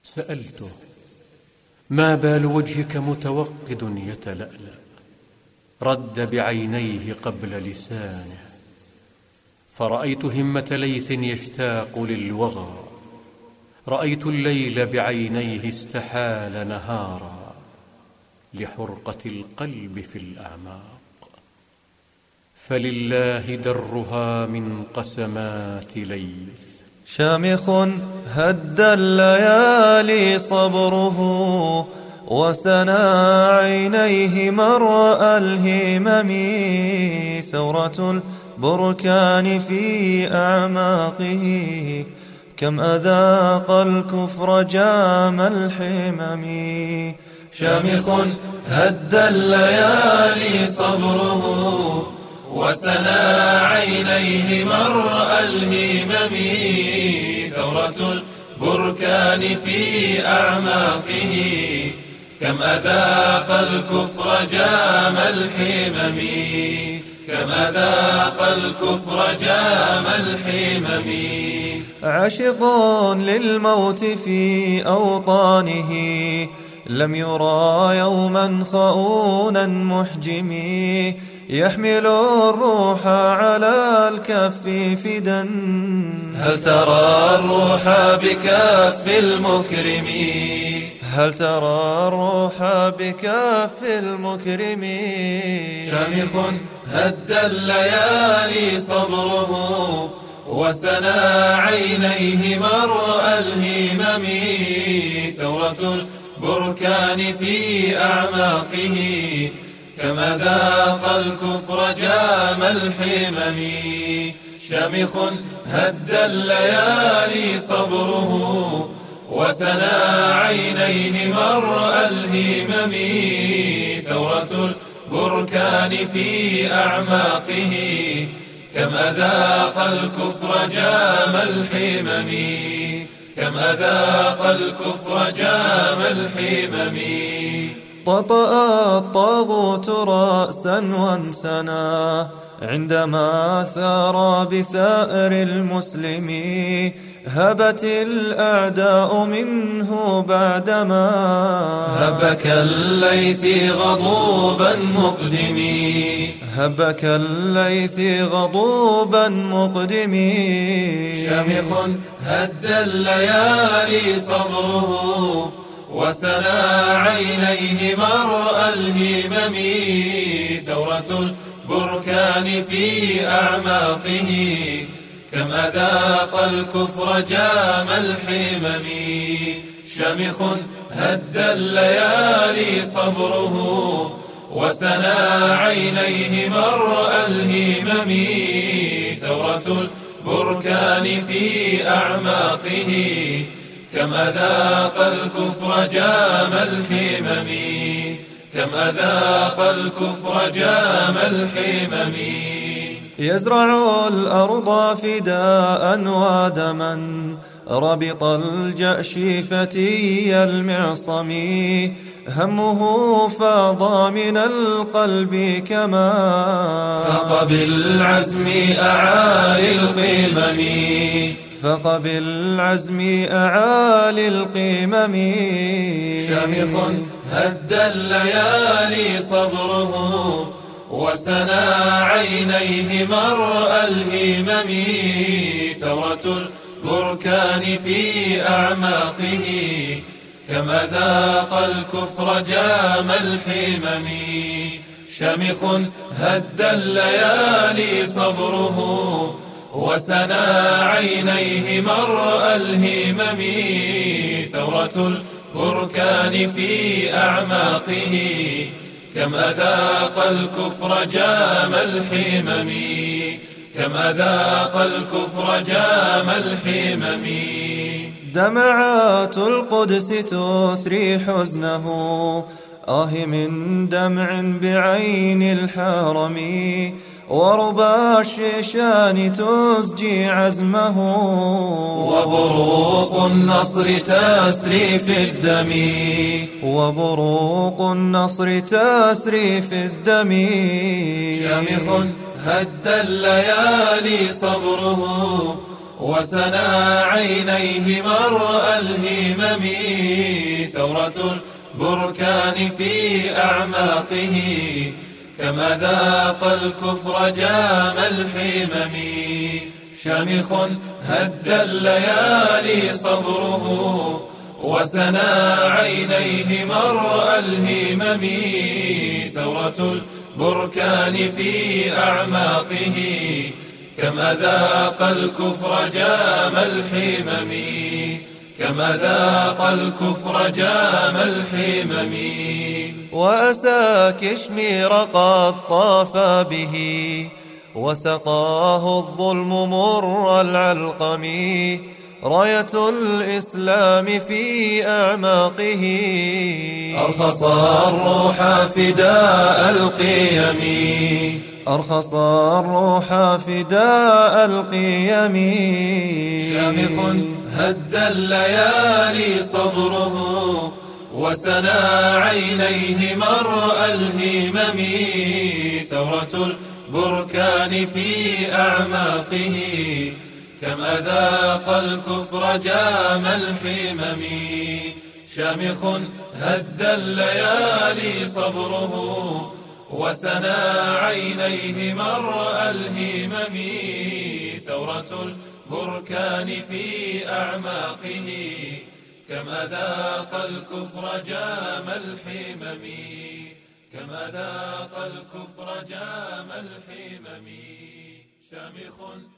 سألته: ما بال وجهك متوقد يتلألأ؟ رد بعينيه قبل لسانه، فرأيت همة ليث يشتاق للوغى، رأيت الليل بعينيه استحال نهارا لحرقة القلب في الأعماق، فلله درها من قسمات ليث. شامخ هد الليالي صبره، وسنا عينيه مرأى الهمم، ثورة البركان في أعماقه، كم أذاق الكفر جام الحمم. شامخ هد الليالي صبره، وسنا عينيه مرأى الهمم، ثورة البركان في أعماقه، كم أذاق الكفر جام الحمم، كم أذاق الكفر جام الحمم. عاشق للموت في أوطانه، لم يرى يوما خؤونا محجمي، يحمل الروح على الكف فدا. هل ترى الروح بكف المكرم؟ هل ترى الروح بكف المكرم؟ شامخ هد الليالي صبره، وسنا عينيه مرأى الهمم، ثورة البركان في أعماقه، كم أذاق الكفر جام الحمم. شامخ هد الليالي صبره، وسنا عينيه مرأى الهمم، ثورة البركان في أعماقه، كم أذاق الكفر جام الحمم، كم أذاق الكفر جام الحمم. طأطأ الطاغوت رأسا وانثنى، عندما ثار بثأر المسلم، هبت الأعداء منه بعدما هب كالليث غضوبا مقدمي، هب كالليث غضوبا مقدمي. شامخ هد الليالي صبره، وسنا عينيه مرأى الهمم، ثورة البركان في أعماقه، كم أذاق الكفر جام الحمم. شامخ هد الليالي صبره، وسنا عينيه مرأى الهمم، ثورة البركان في أعماقه، كم أذاق الكفر جام الحمم، كم أذاق الكفر جام الحمم. يزرع الأرض فداء ودما، ربط الجأش فتي المعصم، همه فاض من القلب كما فق بالعزم أعالي القمم، فق بالعزم أعالي القمم. شامخ هد الليالي صبره، وسنا عينيه مرأى الهمم، ثورة البركان في أعماقه، كم أذاق الكفر جام الحمم. شامخ هد الليالي صبره، وسنا عينيه مرأى الهمم، ثورة البركان في أعماقه، كم أذاق الكفر جام الحمم، كم أذاق الكفر جام الحمم. دمعات القدس تثري حزنه، من دمع بعين الحرم، وربى الشيشان تسجي عزمه، وبروق النصر تسري في الدم، وبروق النصر تسري في الدم. شامخ هد الليالي صبره، وسنا عينيه مرء الهمم. ثورة البركان في أعماقه كما ذاق الكفر جام الحمم. شامخ هد الليالي صبره وسنا عينيه مرء الهمم. ثورة البركان في أعماقه كما ذاق الكفر جام الحمم. كما ذاق الكفر جام الحمم. وأسى كشمير قد طاف به وسقاه الظلم مر العلقم. راية الإسلام في أعماقه أرخص الروح فداء القيم. أرخص الروح فداء القيم. شامخ هد الليالي صبره وسنا عينيه مرء الهمم. ثورة البركان في أعماقه كما ذاق الكفر جام الحمم. شامخ هد الليالي صبره وسنا عينيه مرء الهمم. ثورة البركان في أعماقه كما ذاق الكفر جام الحمم. كما ذاق الكفر جام الحمم. شامخ